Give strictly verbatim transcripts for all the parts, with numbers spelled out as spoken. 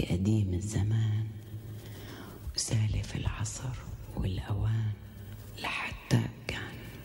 قديم الزمان وسالف العصر والأوان لحتى كان.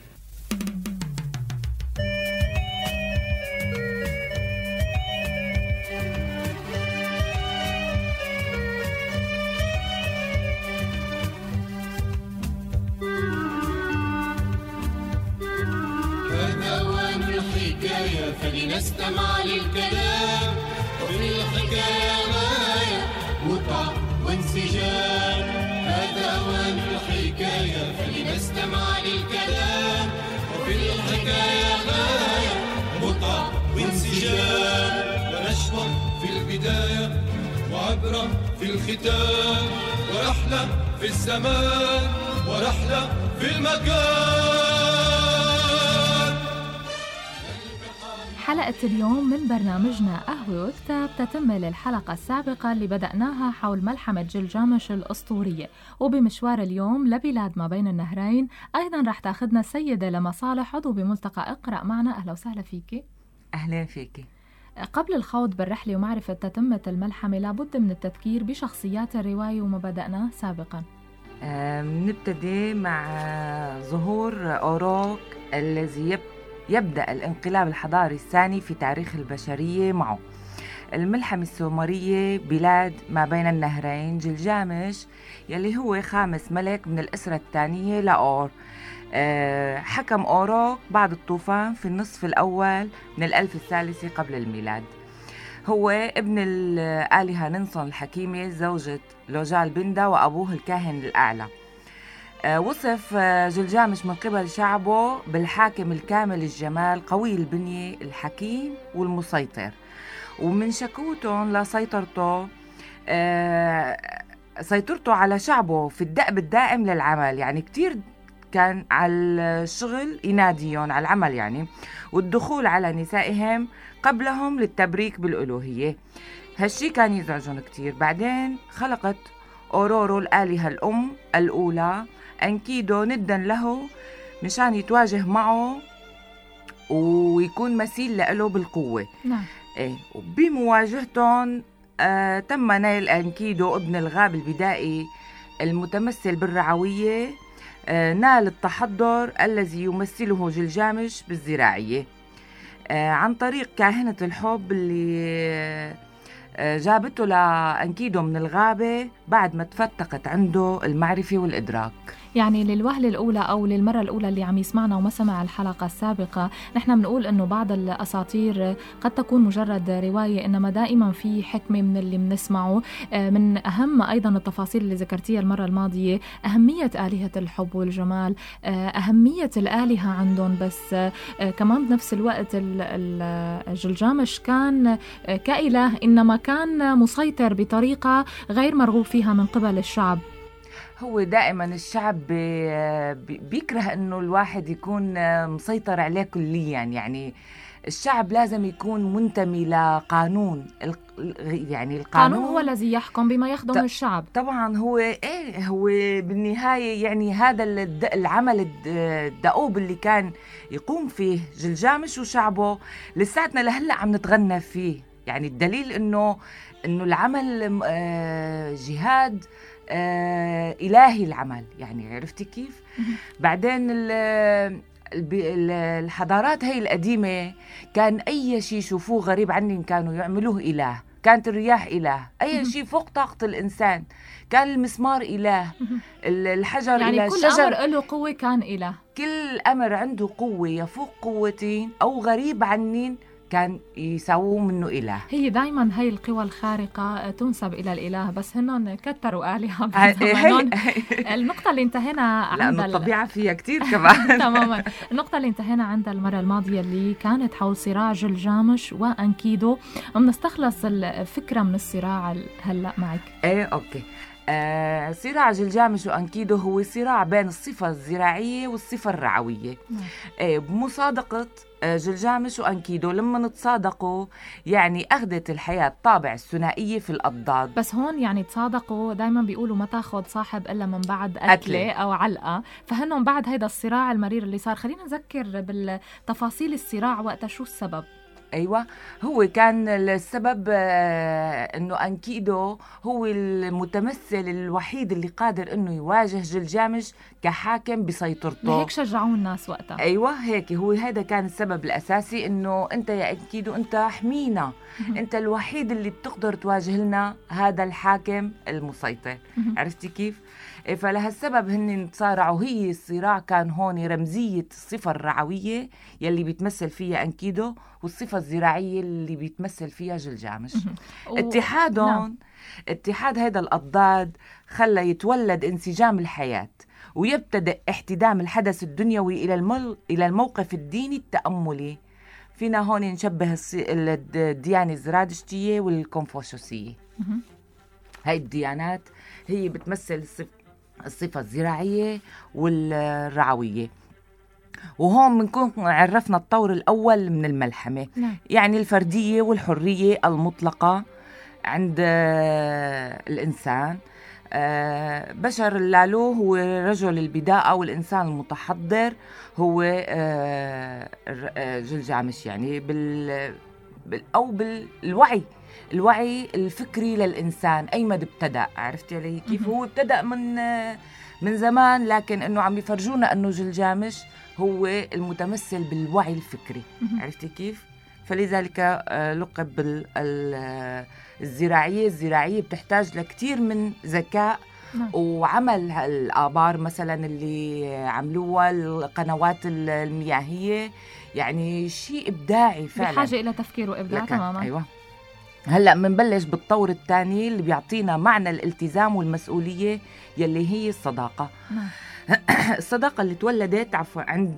هذا وان الحكاية فلنستمع للكلام، وفي الحكاية غاية متعة وانسجام. هذا وان الحكاية فلنستمع للكلام، وفي الحكاية غاية متعة وانسجام. ونشوة في البداية وعبرة في الختام، ورحلة في الزمان ورحلة في المكان. حلقة اليوم من برنامجنا قهوة وكتاب تتم للحلقة السابقة اللي بدأناها حول ملحمة جلجامش الأسطورية. وبمشوار اليوم لبلاد ما بين النهرين أيضا رح تاخدنا السيدة لمصالح عضو بملتقى اقرأ معنا. أهلا وسهلا فيكي. أهلا فيكي. قبل الخوض بالرحلة ومعرفة تتمة الملحمة لابد من التذكير بشخصيات الرواية وما بدأناه سابقا. نبتدي مع ظهور أوروك الذي يب يبدأ الانقلاب الحضاري الثاني في تاريخ البشرية معه. الملحمة السومرية بلاد ما بين النهرين، جلجامش يلي هو خامس ملك من الأسرة الثانية لأور. أه حكم أوروك بعد الطوفان في النصف الأول من الألف الثالثة قبل الميلاد. هو ابن الآلهة ننصن الحكيمة زوجة لوجال بندا وأبوه الكاهن الأعلى. وصف جلجامش من قبل شعبه بالحاكم الكامل الجمال قوي البنية الحكيم والمسيطر، ومن شكوتهم لسيطرته سيطرته على شعبه في الدأب الدائم للعمل، يعني كتير كان على الشغل يناديهم على العمل يعني، والدخول على نسائهم قبلهم للتبريك بالألوهية. هالشي كان يزعجهم كتير. بعدين خلقت أورورو الآلهة الأم الأولى أنكيدو ندا له مشان يتواجه معه ويكون مثيل له بالقوة. نعم. إيه، وبمواجهتهم آه تم نيل أنكيدو ابن الغاب البدائي المتمثل بالرعوية آه نال التحضر الذي يمثله جلجامش بالزراعية آه عن طريق كاهنة الحب اللي آه جابته لأنكيدو من الغابة بعد ما تفتقت عنده المعرفة والإدراك. يعني للوهلة الأولى أو للمرة الأولى اللي عم يسمعنا وما سمع الحلقة السابقة، نحن بنقول أنه بعض الأساطير قد تكون مجرد رواية، إنما دائما في حكمة من اللي بنسمعه. من أهم أيضا التفاصيل اللي ذكرتيها المرة الماضية أهمية آلهة الحب والجمال، أهمية الآلهة عندهم، بس كمان بنفس الوقت الجلجامش كان كإله إنما كان مسيطر بطريقة غير مرغوب فيها من قبل الشعب. هو دائما الشعب بيكره انه الواحد يكون مسيطر عليه كليا، يعني الشعب لازم يكون منتمي لقانون، يعني القانون هو الذي يحكم بما يخدم ط... الشعب. طبعا هو ايه هو بالنهايه يعني هذا العمل الدؤوب اللي كان يقوم فيه جلجامش وشعبه لساتنا لهلا عم نتغنى فيه. يعني الدليل انه انه العمل جهاد آه إلهي العمل، يعني عرفتي كيف؟ بعدين الحضارات هاي القديمة كان أي شيء يشوفوه غريب عنهم كانوا يعملوه إله. كانت الرياح إله، أي شيء فوق طاقة الإنسان. كان المسمار إله، الحجر يعني إله، كل الشجر أمر له قوة كان إله. كل أمر عنده قوة يفوق قوتين أو غريب عنين كان يساووا منه إله. هي دايما هاي القوى الخارقة تنسب إلى الإله، بس هنن كتروا آلهة بزمانهم. النقطة اللي انتهينا عند لأنه الطبيعة فيها كتير كمان. تماما. النقطة اللي انتهينا عند المرة الماضية اللي كانت حول صراع جلجامش وأنكيدو، ومنستخلص الفكرة من الصراع هلأ معك. ايه اوكي. آه، صراع جلجامش وأنكيدو هو صراع بين الصفة الزراعية والصفة الرعوية. آه، بمصادقة آه، جلجامش وأنكيدو لما نتصادقوا يعني أخذت الحياة طابع الثنائية في الأضداد. بس هون يعني تصادقوا دايما بيقولوا ما تاخد صاحب إلا من بعد أكلة أو علقة، فهنهم بعد هيدا الصراع المرير اللي صار. خلينا نذكر بالتفاصيل الصراع وقتها شو السبب. أيوة، هو كان السبب أنه أنكيدو هو المتمثل الوحيد اللي قادر أنه يواجه جلجامش كحاكم بسيطرته. لهيك شجعوه الناس وقتها. أيوة هيك، هو هذا كان السبب الأساسي، أنه أنت يا أنكيدو أنت حمينا، أنت الوحيد اللي بتقدر تواجه لنا هذا الحاكم المسيطر. عرفتي كيف؟ فلهالسبب هن تصارعوا. هي الصراع كان هون رمزية الصفة الرعوية يلي بيتمثل فيها أنكيدو، والصفة الزراعية اللي بيتمثل فيها جلجامش. اتحادهم نعم. اتحاد هذا الأضداد خلى يتولد انسجام الحياة، ويبتدأ احتدام الحدث الدنيوي إلى المل... إلى الموقف الديني التأملي. فينا هون نشبه الديانة الزرادشتية والكونفوشيوسية. هاي الديانات هي بتمثل الصف... الصفة الزراعية والرعوية. وهون بنكون عرفنا الطور الأول من الملحمة، نعم. يعني الفردية والحرية المطلقة عند الإنسان. بشر اللالو هو رجل البداءة، والإنسان المتحضر هو جلجامش، يعني بال... بال... أو بالوعي الوعي الفكري للإنسان أيمد ابتدأ. عرفتي علي كيف؟ هو ابتدأ من من زمان، لكن إنه عم يفرجونا إنه جلجامش هو المتمثل بالوعي الفكري. عرفتي كيف؟ فلذلك لقب بالزراعية. الزراعية بتحتاج لكتير من ذكاء وعمل. الآبار مثلا اللي عملوها، القنوات المياهية، يعني شيء إبداعي فعلا، بحاجة إلى تفكير وإبداع تماما. أيوة. هلأ منبلش بالطور الثاني اللي بيعطينا معنى الالتزام والمسؤولية يلي هي الصداقة. الصداقة اللي تولدت عفوا عند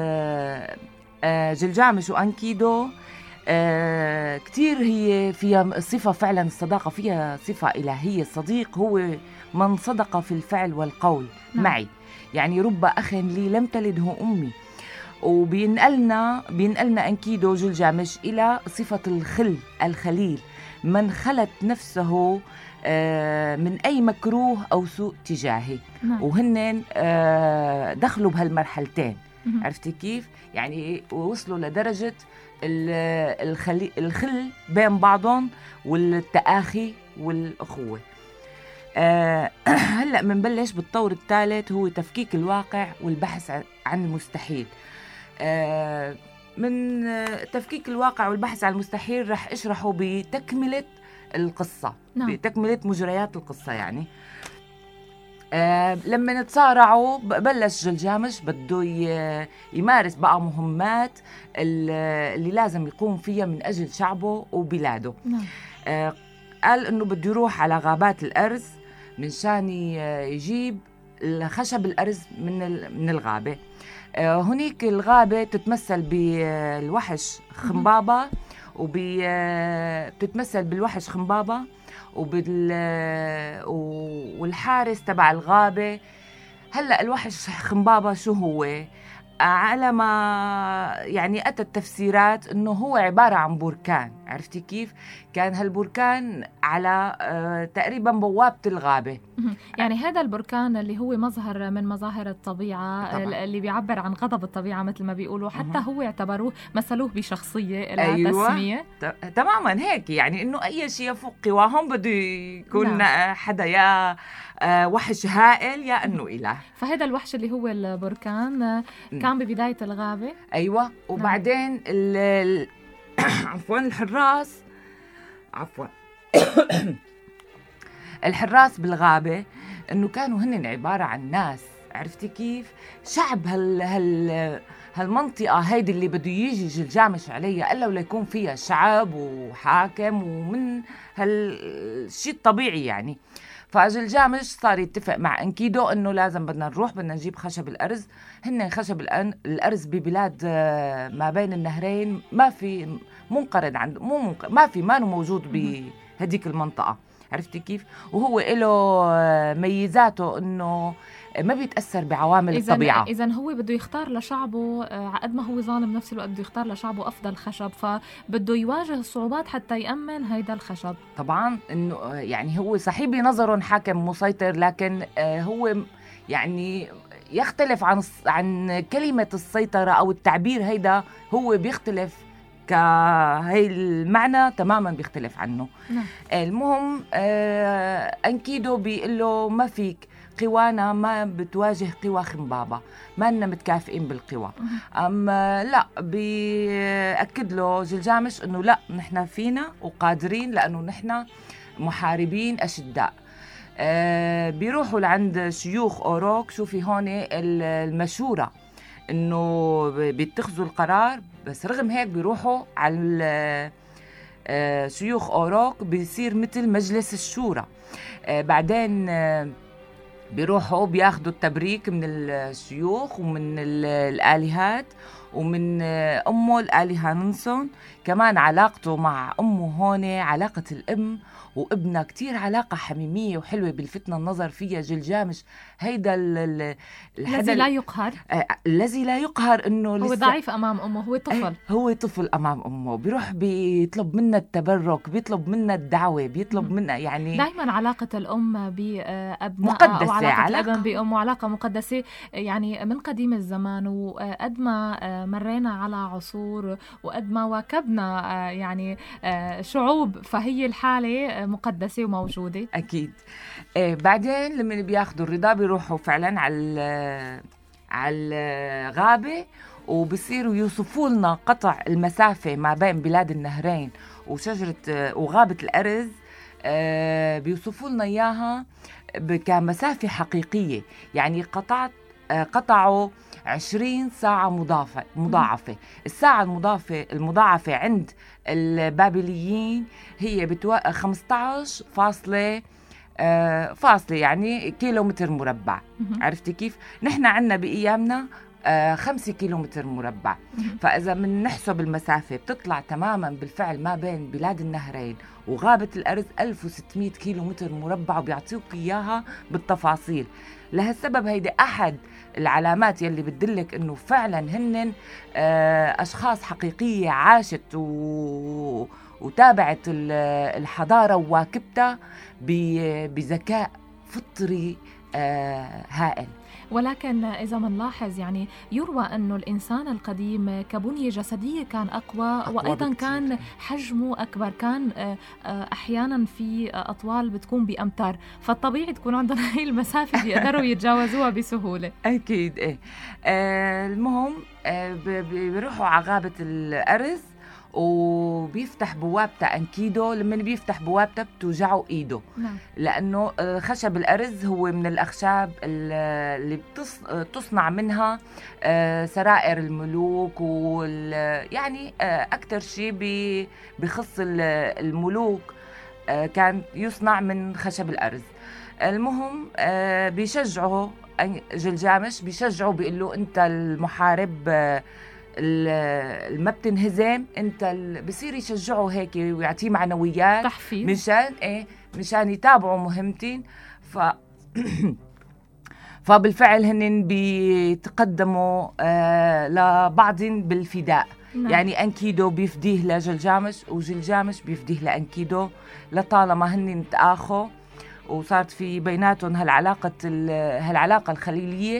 جلجامش وأنكيدو كتير هي فيها صفة، فعلا الصداقة فيها صفة إلهية. الصديق هو من صدق في الفعل والقول معي، يعني رب أخ لي لم تلده أمي. وبينقلنا بينقلنا أنكيدو جلجامش إلى صفة الخل الخليل، من خلت نفسه من أي مكروه أو سوء تجاهي. نعم. وهن دخلوا بهالمرحلتين. عرفتي كيف؟ يعني وصلوا لدرجة الخل, الخل بين بعضهم والتآخي والأخوة. هلأ منبلش بالطور الثالث، هو تفكيك الواقع والبحث عن المستحيل. من تفكيك الواقع والبحث عن المستحيل رح أشرحه بتكملة القصة. نعم. بتكملة مجريات القصة. يعني آه لما نتصارعوا بلش جلجامش بده يمارس بقى مهمات اللي لازم يقوم فيها من أجل شعبه وبلاده. نعم. آه قال إنه بده يروح على غابات الأرز من شان يجيب خشب الأرز من من الغابة. آه هناك الغابة تتمثل بالوحش خنبابة، وبتتمثل بالوحش خنبابة وبال والحارس تبع الغابة. هلأ الوحش خنبابة شو هو؟ على ما يعني أتت تفسيرات إنه هو عبارة عن بركان. عرفتي كيف؟ كان هالبركان على آه تقريبا بوابة الغابة. يعني هذا البركان اللي هو مظهر من مظاهر الطبيعة طبعا. اللي بيعبر عن غضب الطبيعة مثل ما بيقولوا، حتى هو اعتبروه مثلوه بشخصية لها أيوة. تسمية. تماما هيك، يعني إنه أي شيء فوق قواهم بده يكون نعم. حدا يا آه وحش هائل يا أنه إله. فهذا الوحش اللي هو البركان كان ببداية الغابة. أيوة. وبعدين نعم. ال عفوا الحراس عفوا الحراس بالغابة إنه كانوا هن عبارة عن ناس. عرفتي كيف؟ شعب هال هال هالمنطقة هيدي اللي بده يجي جلجامش عليها إلا ولا يكون فيها شعب وحاكم ومن هالشيء الطبيعي يعني. فجلجامش صار يتفق مع أنكيدو إنه لازم بدنا نروح بدنا نجيب خشب الأرز. هن خشب الأرز ببلاد ما بين النهرين ما في منقرض عند مو منقرض ما في ما موجود بهديك المنطقة. عرفتي كيف؟ وهو له ميزاته إنه ما بيتأثر بعوامل إذن الطبيعة. إذن هو بده يختار لشعبه قد ما هو ظالم نفس الوقت بده يختار لشعبه أفضل خشب، فبده يواجه الصعوبات حتى يأمن هيدا الخشب. طبعا إنه يعني هو صحيح بنظره حاكم مسيطر، لكن هو يعني يختلف عن عن كلمة السيطرة أو التعبير. هيدا هو بيختلف كهي المعنى تماما بيختلف عنه. نعم. المهم آه أنكيدو بيقول له ما فيك قوانا ما بتواجه قوى خنبابة، ما لنا متكافئين بالقوى. أما لا، بيأكد له جلجامش إنه لا، نحن فينا وقادرين لأنه نحن محاربين أشداء. آه بيروحوا لعند شيوخ أوروك. شوفي هون المشورة إنه بيتخذوا القرار، بس رغم هيك بيروحوا على آه شيوخ أوروك، بيصير مثل مجلس الشورى. آه بعدين آه بيروحوا بياخدوا التبريك من الشيوخ ومن الآلهات ومن أمه الآلهة ننسون. كمان علاقته مع أمه هون علاقة الأم وابنها كتير علاقة حميمية وحلوة بالفتنة النظر فيها جلجامش. هيدا الذي لا يقهر آه الذي لا يقهر، إنه هو ضعيف أمام أمه، هو طفل. آه هو طفل أمام أمه. بيروح بيطلب منا التبرك، بيطلب منا الدعوة، بيطلب منا يعني دائما علاقة الأم بأبنائها مقدسة، وعلاقة علاقة الأب بأمه علاقة مقدسة يعني من قديم الزمان. وقد ما مرينا على عصور وقد ما واكبنا يعني شعوب، فهي الحالة مقدسة وموجودة أكيد. آه بعدين لما بياخدوا الرضا بيروحوا فعلا على على الغابة، وبصيروا يوصفوا لنا قطع المسافة ما بين بلاد النهرين وشجرة وغابة الأرز. آه بيوصفوا لنا إياها كمسافة حقيقية، يعني قطعت آه قطعوا عشرين ساعة مضافة مضاعفة. الساعة المضافة المضاعفة عند البابليين هي بتو... خمسة عشر فاصلة آه فاصلة يعني كيلومتر مربع. عرفتي كيف؟ نحن عنا بأيامنا آه خمسة كيلومتر مربع. فإذا من نحسب المسافة بتطلع تماما بالفعل ما بين بلاد النهرين وغابة الأرز ألف وستمائة كيلومتر مربع، وبيعطيوك إياها بالتفاصيل. لهالسبب هيدي أحد العلامات يلي بتدلك إنه فعلا هن آه أشخاص حقيقية عاشت و... وتابعت الحضارة وواكبتها بذكاء فطري آه هائل. ولكن إذا منلاحظ يعني يروى أنه الإنسان القديم كبنية جسدية كان أقوى, أقوى وأيضا بكتير. كان حجمه أكبر، كان أحيانا في أطوال بتكون بأمتار، فالطبيعي تكون عندنا هاي المسافة بيقدروا يتجاوزوها بسهولة. أكيد. إيه آه المهم آه بيروحوا على غابة الأرز وبيفتح بوابته أنكيدو. لما بيفتح بوابته بتوجعه إيده. نعم. لأنه خشب الأرز هو من الأخشاب اللي بتصنع منها سرائر الملوك، وال يعني أكتر شيء بخص الملوك كان يصنع من خشب الأرز. المهم بيشجعه جلجامش، بيشجعه بيقول له أنت المحارب ما بتنهزم، انت بصير يشجعه هيك ويعطيه معنويات تحفيز مشان ايه مشان يتابعوا مهمتين. ف فبالفعل هن بيتقدموا آه لبعض بالفداء. نعم. يعني أنكيدو بيفديه لجلجامش وجلجامش بيفديه لأنكيدو، لطالما هن تآخوا وصارت في بيناتهم هالعلاقة هالعلاقة الخليلية،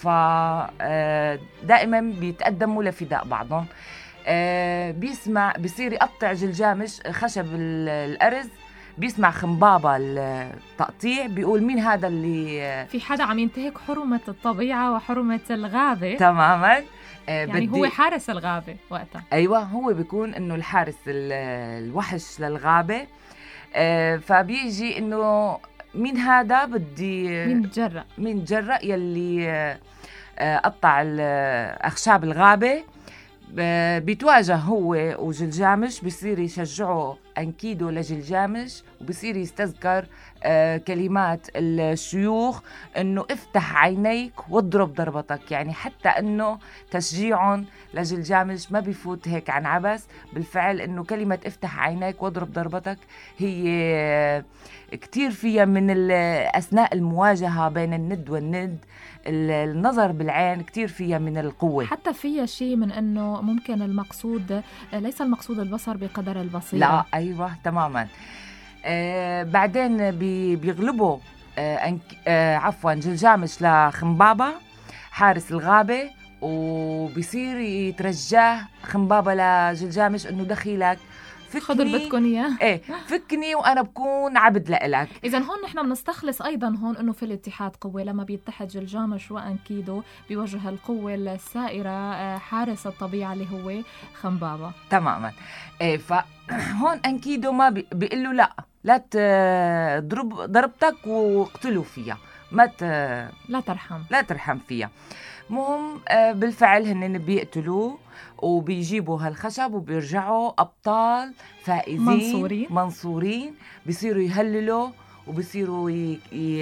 فدائما بيتقدموا لفداء بعضهم. بيسمع بيصير يقطع جلجامش خشب الأرز، بيسمع خنبابة التقطيع، بيقول مين هذا اللي في حدا عم ينتهك حرمة الطبيعة وحرمة الغابة تماما. يعني هو حارس الغابة وقتها. أيوة، هو بيكون إنه الحارس الوحش للغابة. فبيجي إنه مين هذا بدي مين تجرأ مين تجرأ يلي قطع أخشاب الغابة. بيتواجه هو وجلجامش، بيصير يشجعه أنكيدو لجلجامش، وبيصير يستذكر كلمات الشيوخ إنه افتح عينيك واضرب ضربتك. يعني حتى إنه تشجيعهم لجلجامش ما بيفوت هيك عن عبس. بالفعل إنه كلمة افتح عينيك واضرب ضربتك هي كتير فيها من أثناء المواجهة بين الند والند، النظر بالعين كتير فيها من القوة. حتى فيها شيء من أنه ممكن المقصود ليس المقصود البصر بقدر البصيرة. لا أيوة تماما. آه بعدين بي بيغلبوا آه آه عفوا جلجامش لخنبابة حارس الغابة، وبصير يترجاه خنبابة لجلجامش إنه دخيلك خذوا اللي بدكم اياه. ايه فكني وانا بكون عبد لإلك. اذا هون نحن بنستخلص ايضا هون انه في الاتحاد قوه، لما بيتحد جلجامش وانكيدو بوجه القوه السائره حارس الطبيعه اللي هو خنبابه. تماما. ايه فهون انكيدو ما بي... بيقول له لا لا تضرب ضربتك واقتلوا فيها، ما ت... لا ترحم لا ترحم فيها. مهم بالفعل هن بيقتلوه وبيجيبوا هالخشب وبيرجعوا أبطال فائزين منصورين منصورين بيصيروا يهللوا وبيصيروا ي... ي...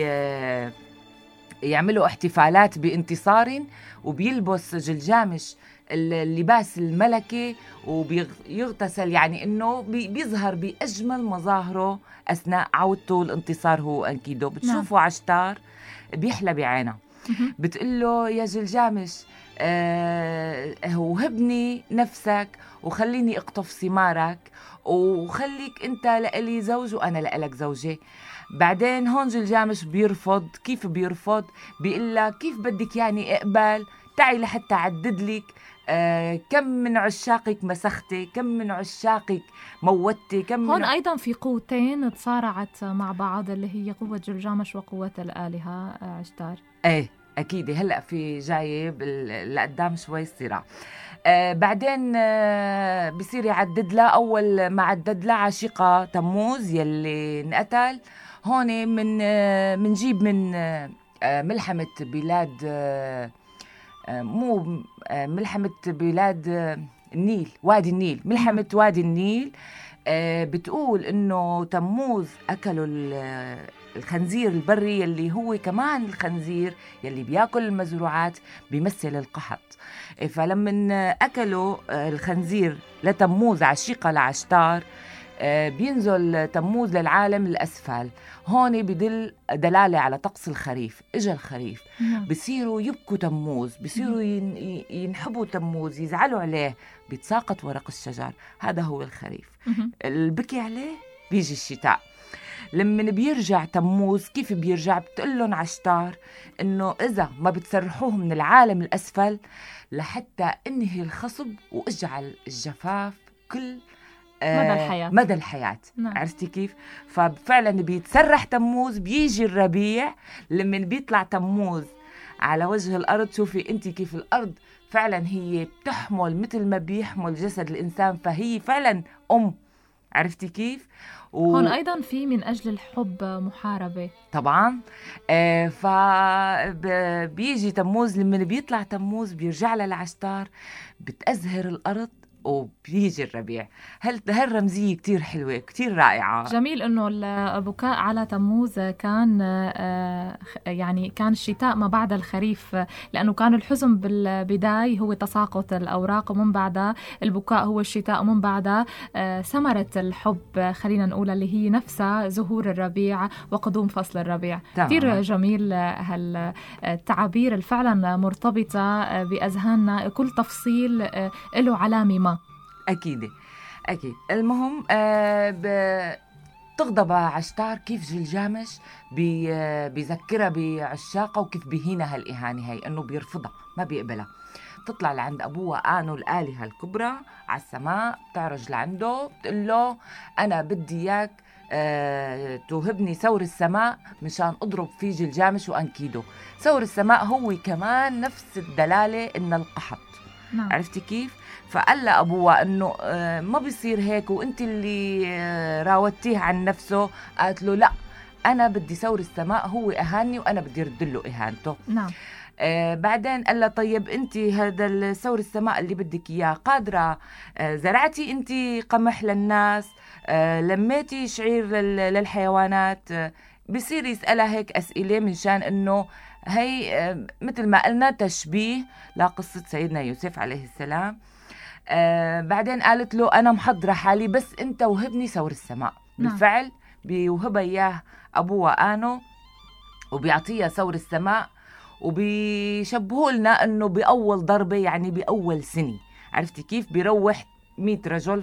يعملوا احتفالات بانتصار، وبيلبس جلجامش اللباس الملكي وبيغتسل، يعني إنه بيظهر بأجمل مظاهره أثناء عودته الانتصار هو أنكيدو. بتشوفوا نعم. عشتار بيحلى بعينه بتقول له يا جلجامش أه وهبني نفسك وخليني اقطف ثمارك وخليك انت لإلي زوج وانا لإلك زوجة. بعدين هون جلجامش بيرفض. كيف بيرفض؟ بيقول لها كيف بدك يعني اقبل؟ تعي لحتى عدد لك آه كم من عشاقك مسختي، كم من عشاقك موتي، كم هون من... أيضا في قوتين تصارعت مع بعض اللي هي قوة جلجامش وقوة الآلهة عشتار. ايه أكيد هلأ في جاي لقدام شوي صراع. آه بعدين آه بصير يعدد لها. أول ما عدد لها عشيقة تموز يلي انقتل هون من آه منجيب من آه ملحمة بلاد آه مو آه ملحمة بلاد آه النيل، وادي النيل، ملحمة وادي النيل. آه بتقول إنه تموز أكلوا الخنزير البري يلي هو كمان الخنزير يلي بياكل المزروعات بيمثل القحط. فلما أكلوا الخنزير لتموز عشيقة لعشتار بينزل تموز للعالم الأسفل. هون بدل دلالة على طقس الخريف. إجا الخريف بصيروا يبكوا تموز، بصيروا ينحبوا تموز، يزعلوا عليه، بيتساقط ورق الشجر. هذا هو الخريف. البكي عليه بيجي الشتاء. لما بيرجع تموز كيف بيرجع؟ بتقلن عشتار إنه إذا ما بتسرحوه من العالم الأسفل لحتى انهي الخصب واجعل الجفاف كل آه مدى الحياة, مدى الحياة. نعم. عرفتي كيف؟ ففعلا بيتسرح تموز، بيجي الربيع. لما بيطلع تموز على وجه الأرض شوفي أنت كيف الأرض فعلا هي بتحمل مثل ما بيحمل جسد الإنسان، فهي فعلا أم. عرفتي كيف؟ و... هون أيضا في من أجل الحب محاربة طبعا. آه فبيجي تموز. لما بيطلع تموز بيرجع لها العشتار، بتأزهر الأرض وبيجي الربيع. هل هالرمزية كتير حلوة كتير رائعة. جميل إنه البكاء على تموز كان يعني كان الشتاء ما بعد الخريف، لأنه كان الحزن بالبداية هو تساقط الأوراق، ومن بعدها البكاء هو الشتاء، ومن بعدها ثمرة الحب خلينا نقول اللي هي نفسها زهور الربيع وقدوم فصل الربيع. كتير جميل هالتعابير الفعلا مرتبطة بأذهاننا، كل تفصيل له علامة ما. أكيد أكيد. المهم آه بتغضب عشتار كيف جلجامش بي بيذكرها بعشاقه وكيف بيهينها هالإهانة هاي، إنه بيرفضها ما بيقبلها. تطلع لعند أبوها آنو الآلهة الكبرى على السماء، بتعرج لعنده بتقول له أنا بدي إياك أه توهبني ثور السماء مشان أضرب في جلجامش وأنكيدو. ثور السماء هو كمان نفس الدلالة إن القحط. نعم. عرفتي كيف؟ فقال أبوها إنه آه ما بيصير هيك وأنت اللي آه راودتيه عن نفسه. قالت له لا، أنا بدي ثور السماء هو أهاني وأنا بدي رد له إهانته. نعم. آه بعدين قال له طيب أنت هذا الثور السماء اللي بدك إياه قادرة آه زرعتي أنت قمح للناس، آه لميتي شعير للحيوانات. آه بصير يسألها هيك أسئلة من شان إنه هي آه مثل ما قلنا تشبيه لقصة سيدنا يوسف عليه السلام. آه بعدين قالت له أنا محضرة حالي بس أنت وهبني ثور السماء. نعم. بالفعل بيوهبها إياه أبوها آنو وبيعطيها ثور السماء، وبيشبهوا لنا أنه بأول ضربة يعني بأول سنة. عرفتي كيف؟ بيروح مئة رجل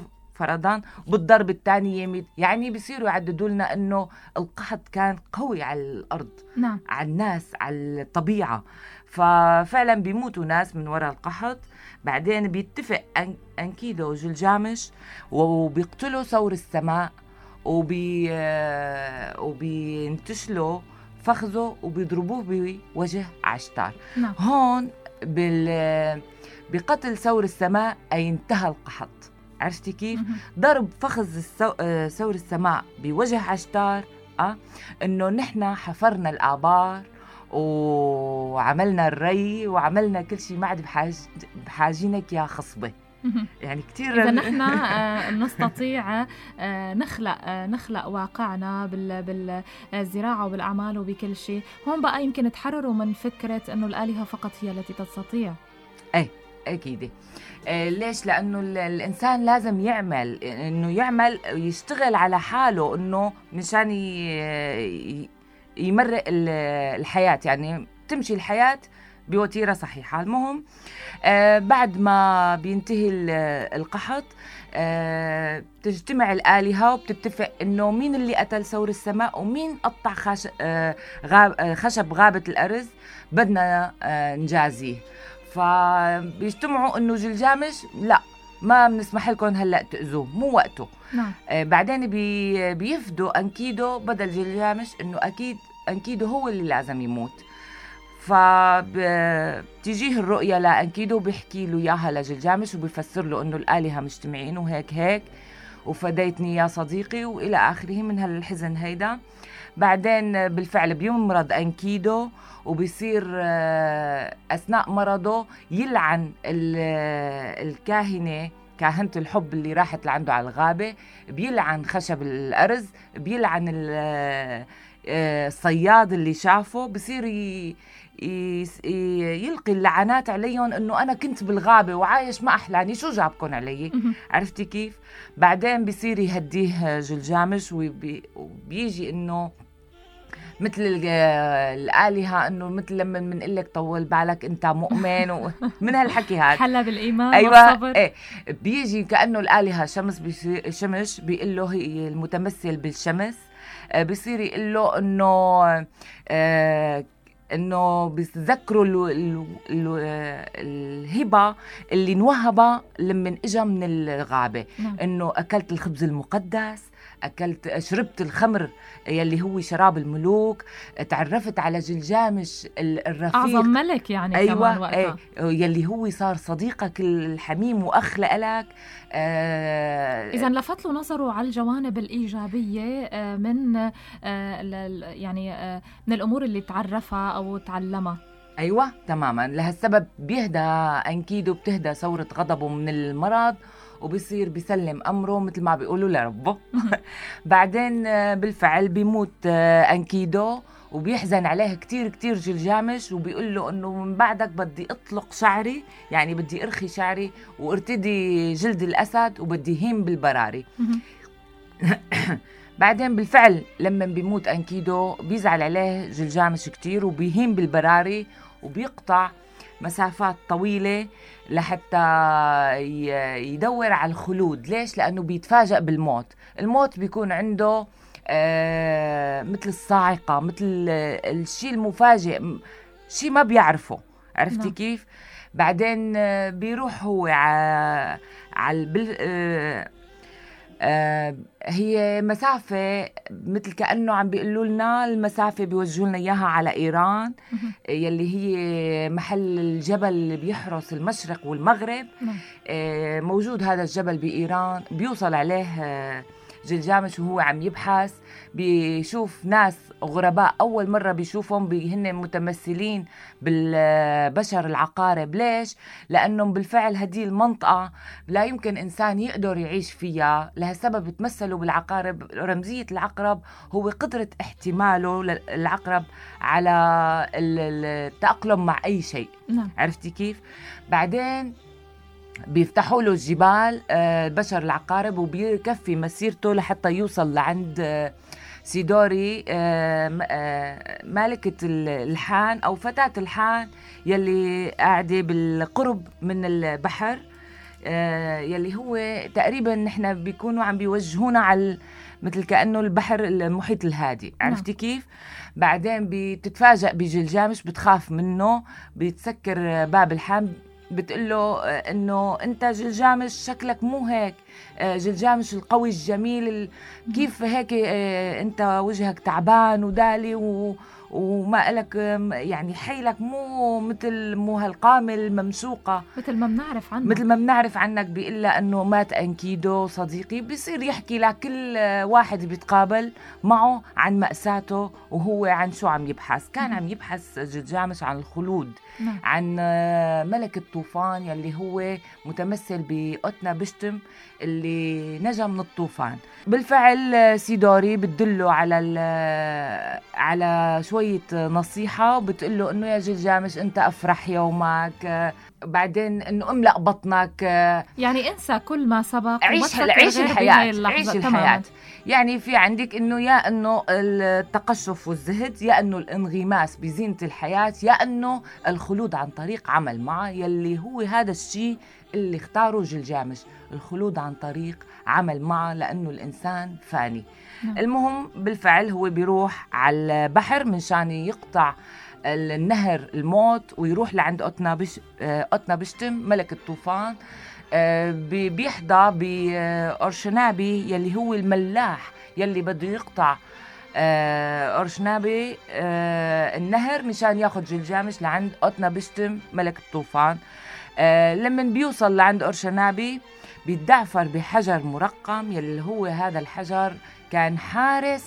فرضا، بالضرب الثاني مية، يعني بيصيروا يعددوا لنا إنه القحط كان قوي على الأرض، نعم. على الناس، على الطبيعة. ففعلا بيموتوا ناس من وراء القحط. بعدين بيتفق أنكيدو وجلجامش وبيقتلوا ثور السماء، وبي وبينتشلوا فخذه وبيضربوه بوجه عشتار. نعم. هون بال بقتل ثور السماء أي انتهى القحط. عرفتي كيف؟ ضرب فخذ ثور السماء بوجه عشتار أه؟ إنه نحن حفرنا الآبار وعملنا الري وعملنا كل شيء، ما عاد بحاج بحاجينك يا خصبة. يعني كتير إذا نحن آه نستطيع آه نخلق آه نخلق واقعنا بال بالزراعة وبالأعمال وبكل شيء. هون بقى يمكن تحرروا من فكرة إنه الآلهة فقط هي التي تستطيع. أي أكيد. آه ليش؟ لأنه الإنسان لازم يعمل، إنه يعمل ويشتغل على حاله، إنه مشان يمرق الحياة، يعني تمشي الحياة بوتيرة صحيحة. المهم آه بعد ما بينتهي القحط آه تجتمع الآلهة وبتتفق إنه مين اللي قتل ثور السماء ومين قطع خش آه غاب آه خشب غابة الأرز بدنا آه نجازيه. فبيجتمعوا إنه جلجامش لا، ما بنسمح لكم هلأ تأذوه، مو وقته. نعم. آه بعدين بي بيفدوا أنكيدو بدل جلجامش، إنه أكيد أنكيدو هو اللي لازم يموت. فبتجيه الرؤية لأنكيدو وبيحكي له إياها لجلجامش وبيفسر له إنه الآلهة مجتمعين وهيك هيك وفديتني يا صديقي وإلى آخره من هالحزن هيدا. بعدين بالفعل بيمرض أنكيدو وبيصير أثناء مرضه يلعن الكاهنة، كاهنة الحب اللي راحت لعنده على الغابة، بيلعن خشب الأرز، بيلعن الصياد اللي شافه، بصير يلقي اللعنات عليهم انه انا كنت بالغابه وعايش ما احلاني، شو جابكم علي؟ عرفتي كيف؟ بعدين بصير يهديه جلجامش وبيجي انه مثل الآلهة، انه مثل لما بنقول لك طول بالك انت مؤمن ومن هالحكي هذا حلا بالايمان أيوة والصبر. ايه بيجي كأنه الآلهة شمس شمس بيقول له هي المتمثل بالشمس، بيصير يقول له انه آه انه بيتذكروا الهبه اللي انوهبها لما اجى من الغابه. نعم. انه اكلت الخبز المقدس، اكلت شربت الخمر يلي هو شراب الملوك، تعرفت على جلجامش الرفيق اعظم ملك يعني. أيوة كمان وقتها أي يلي هو صار صديقك الحميم واخ لك. آه اذا لفت له نظره على الجوانب الايجابيه من آه يعني آه من الامور اللي تعرفها او تعلمها. ايوه تماما. لهالسبب بيهدى انكيدو، بتهدى ثوره غضبه من المرض وبيصير بيسلم أمره مثل ما بيقولوا لربه. بعدين بالفعل بيموت أنكيدو وبيحزن عليه كتير كتير جلجامش، وبيقول له أنه من بعدك بدي أطلق شعري، يعني بدي أرخي شعري وارتدي جلد الأسد وبدي هيم بالبراري. بعدين بالفعل لما بيموت أنكيدو بيزعل عليه جلجامش كتير وبيهيم بالبراري وبيقطع مسافات طويلة لحتى يدور على الخلود. ليش؟ لأنه بيتفاجأ بالموت. الموت بيكون عنده آه مثل الصاعقة، مثل الشيء المفاجئ، شيء ما بيعرفه. عرفتي م. كيف؟ بعدين آه بيروح هو على ع... آه آه هي مسافة مثل كأنه عم بيقولوا لنا المسافة بيوجهوا لنا إياها على إيران يلي هي محل الجبل اللي بيحرس المشرق والمغرب. آه موجود هذا الجبل بإيران. بيوصل عليه آه جلجامش وهو عم يبحث، بيشوف ناس غرباء أول مرة بيشوفهم، هن متمثلين بالبشر العقارب. ليش؟ لأنهم بالفعل هذه المنطقة لا يمكن إنسان يقدر يعيش فيها، لهالسبب بتمثلوا بالعقارب. رمزية العقرب هو قدرة احتماله العقرب على التأقلم مع أي شيء. نعم. عرفتي كيف؟ بعدين بيفتحوا له الجبال البشر العقارب وبيكفي مسيرته لحتى يوصل لعند سيدوري مالكة الحان أو فتاة الحان يلي قاعدة بالقرب من البحر. آه يلي هو تقريبا نحن بيكونوا عم بيوجهونا على مثل كأنه البحر المحيط الهادي. عرفتي كيف؟ بعدين بتتفاجأ بجلجامش، بتخاف منه، بتسكر باب الحام، بتقول له انه انت جلجامش شكلك مو هيك، جلجامش القوي الجميل، كيف هيك انت وجهك تعبان ودالي و وما لك يعني حيلك مو مثل مو هالقامة الممشوقة مثل ما بنعرف عنك مثل ما بنعرف عنك بإلا أنه مات أنكيدو صديقي. بيصير يحكي لكل واحد بيتقابل معه عن مأساته وهو عن شو عم يبحث. كان عم يبحث جلجامش عن الخلود، نعم. عن ملك الطوفان يلي هو متمثل بأوتنا بشتم اللي نجا من الطوفان. بالفعل سيدوري بتدله على على شوية نصيحة، وبتقله إنه يا جلجامش أنت أفرح يومك، بعدين إنه املأ بطنك، يعني انسى كل ما سبق، عيش عيش الحياة عيش الحياة. يعني في عندك إنه يا إنه التقشف والزهد، يا إنه الانغماس بزينة الحياة، يا إنه الخلود عن طريق عمل معه، يلي هو هذا الشيء اللي اختاره جلجامش، الخلود عن طريق عمل معه، لأنه الإنسان فاني. نعم. المهم بالفعل هو بيروح على البحر من شان يقطع النهر الموت ويروح لعند أوتنا بش... أوتنا بشتم ملك الطوفان. بيحظى بأورشنابي يلي هو الملاح يلي بده يقطع أورشنابي النهر مشان ياخد جلجامش لعند أوتنا بشتم ملك الطوفان. لما بيوصل لعند أورشنابي بيتدعفر بحجر مرقم يلي هو هذا الحجر كان حارس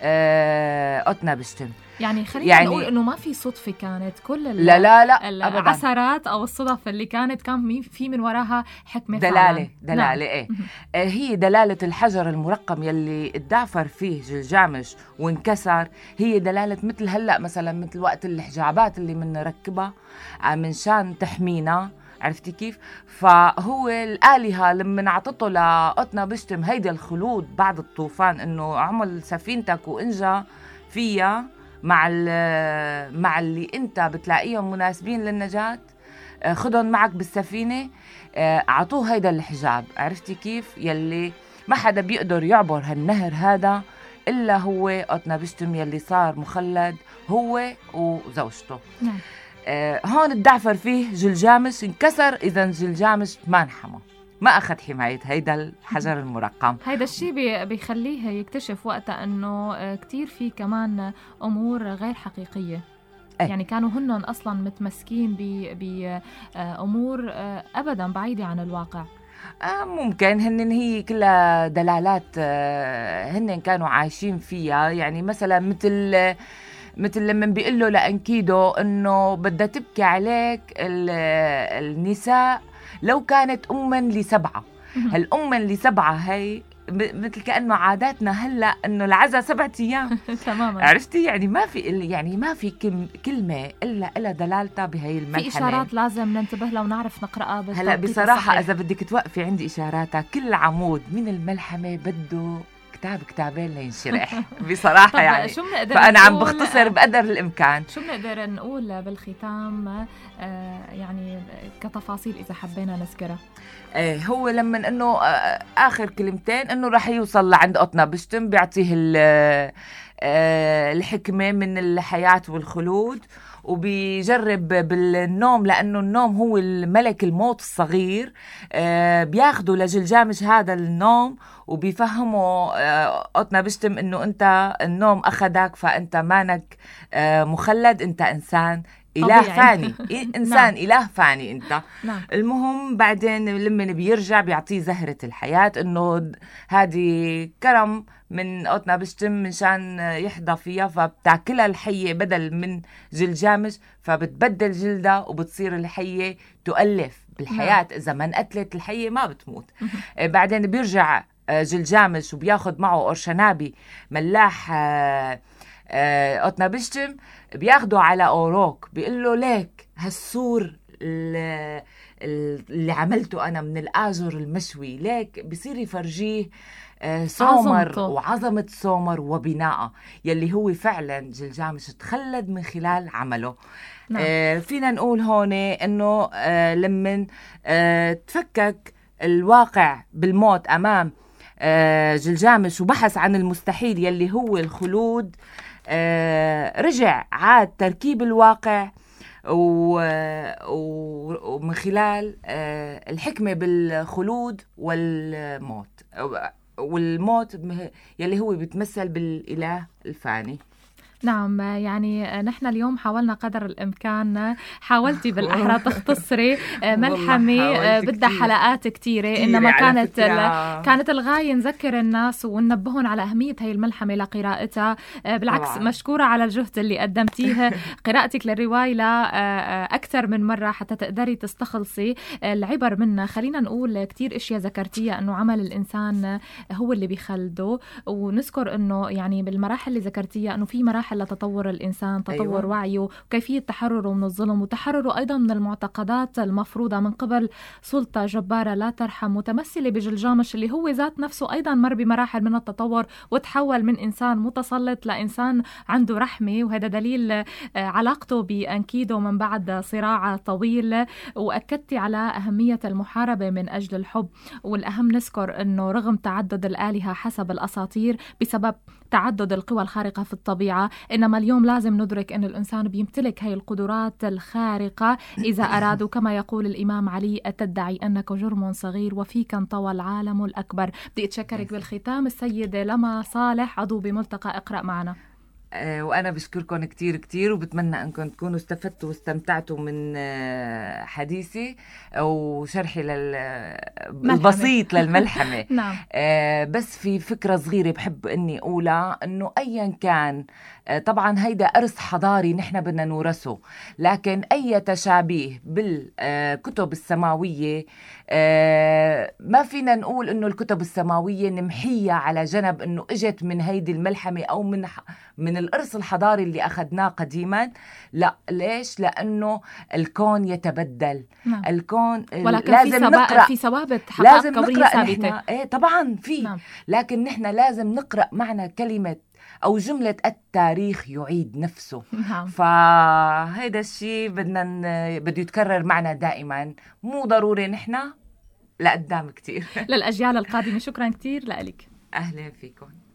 أوتنا بشتم. يعني خلينا يعني نقول إنه ما في صدفة كانت، كل لا لا لا العثرات أو الصدف اللي كانت كان في من وراها حكمة دلالة دلالة. نعم. إيه هي دلالة الحجر المرقم يلي اتدعفر فيه جلجامش وانكسر، هي دلالة مثل هلأ مثلا مثل وقت الحجابات اللي منركبها من شان تحمينا. عرفتي كيف؟ فهو الآلهة لما عطته لأوتنا بشتم هيدا الخلود بعد الطوفان، إنه عمل سفينتك وإنجا فيها مع مع اللي أنت بتلاقيهم مناسبين للنجاة، خدهم معك بالسفينة، أعطوه هيدا الحجاب. عرفتي كيف؟ يلي ما حدا بيقدر يعبر هالنهر هذا إلا هو أوتنا بشتم يلي صار مخلد هو وزوجته. نعم. آه هون الدعفر فيه جلجامش انكسر، إذا جلجامش ما انحمى، ما أخذ حماية هيدا الحجر المرقم. هيدا الشيء بيخليه يكتشف وقتها أنه كتير في كمان أمور غير حقيقية. أي. يعني كانوا هنن أصلا متمسكين بأمور أبدا بعيدة عن الواقع. آه ممكن هن هي كلها دلالات آه هن كانوا عايشين فيها. يعني مثلا مثل مثل لما بيقول له لأنكيدو إنه بدها تبكي عليك النساء لو كانت أما لسبعة. هالأما لسبعة هي مثل كأنه عاداتنا هلا إنه العزا سبعة أيام. تماما. عرفتي؟ يعني ما في يعني ما في كلمة إلا إلا دلالتها بهي الملحمة. في إشارات لازم ننتبه لها ونعرف نقرأها. هلا بصراحة إذا بدك توقفي عندي إشاراتها، كل عمود من الملحمة بده كتاب كتابين لينشرح بصراحة. يعني فأنا عم بختصر بقدر الإمكان. شو بنقدر نقول بالختام آه يعني كتفاصيل إذا حبينا نذكرها؟ آه هو لما إنه آه آخر كلمتين إنه رح يوصل لعند أوتنا بشتم بيعطيه آه الحكمة من الحياة والخلود، وبيجرب بالنوم لأنه النوم هو الملك الموت الصغير. آه بياخدوا لجلجامش هذا النوم وبيفهموا آه أوتنا بشتم إنه أنت النوم أخدك، فأنت مانك آه مخلد، أنت إنسان إله فاني. إنسان نعم. إله فاني أنت. نعم. المهم بعدين لما بيرجع بيعطيه زهرة الحياة، إنه هذه كرم من أوتنا بشتم من شان يحظى فيها، فبتاكلها الحية بدل من جلجامش، فبتبدل جلدها وبتصير الحية تؤلف بالحياة. نعم. إذا ما انقتلت الحية ما بتموت. بعدين بيرجع جلجامش وبياخد معه أورشنابي ملاح أوتنا بشتم، بياخده على أوروك، بيقول له ليك هالسور اللي عملته أنا من الآجر المشوي، ليك بيصير يفرجيه سومر عظمته. وعظمة سومر وبناءه يلي هو فعلا جلجامش تخلد من خلال عمله. نعم. آه فينا نقول هون إنه آه لمن آه تفكك الواقع بالموت أمام جلجامش وبحث عن المستحيل يلي هو الخلود، رجع عاد تركيب الواقع ومن خلال الحكمة بالخلود والموت، والموت يلي هو بيتمثل بالإله الفاني. نعم، يعني نحن اليوم حاولنا قدر الإمكان، حاولتي بالأحرى تختصري ملحمة بدها حلقات كتيرة، إنما كانت كانت الغاية نذكر الناس وننبههم على أهمية هاي الملحمة لقراءتها. بالعكس طبعا. مشكورة على الجهد اللي قدمتيه، قراءتك للرواية أكثر من مرة حتى تقدري تستخلصي العبر منها. خلينا نقول كتير إشياء ذكرتيها، إنه عمل الإنسان هو اللي بيخلده، ونذكر إنه يعني بالمراحل اللي ذكرتيها إنه في مراحل لتطور الإنسان، تطور أيوة. وعيه وكيفية تحرره من الظلم وتحرره أيضا من المعتقدات المفروضة من قبل سلطة جبارة لا ترحم متمثلة بجلجامش، اللي هو ذات نفسه أيضا مر بمراحل من التطور وتحول من إنسان متسلط لإنسان عنده رحمة، وهذا دليل علاقته بأنكيدو من بعد صراع طويل. وأكدتي على أهمية المحاربة من أجل الحب، والأهم نذكر أنه رغم تعدد الآلهة حسب الأساطير بسبب تعدد القوى الخارقة في الطبيعة، إنما اليوم لازم ندرك أن الإنسان بيمتلك هاي القدرات الخارقة إذا أراد. كما يقول الإمام علي: أتدعي أنك جرم صغير وفيك انطوى العالم الأكبر. بدي أتشكرك بالختام السيدة لما صالح، عضو بملتقى اقرأ معنا. وأنا بشكركم كتير كتير، وبتمنى أنكم تكونوا استفدتوا واستمتعتوا من حديثي وشرحي البسيط للملحمة. نعم. بس في فكرة صغيرة بحب أني أقولها، أنه أيا كان طبعا هيدا إرث حضاري نحن بدنا نورثه، لكن أي تشابيه بالكتب السماوية ما فينا نقول أنه الكتب السماوية نمحيها على جنب أنه إجت من هيدي الملحمة أو من من الإرث الحضاري اللي أخذناه قديما. لا، ليش؟ لأنه الكون يتبدل. نعم. الكون ولكن لازم في سبا... نقرأ في ثوابت حقائق قبرية ثابتة. إيه طبعا في. نعم. لكن نحن لازم نقرأ معنى كلمة أو جملة التاريخ يعيد نفسه. نعم. فهذا الشيء بدنا بده يتكرر معنا دائما، مو ضروري نحن لقدام كتير. للأجيال القادمة. شكرا كتير لك. أهلا فيكم.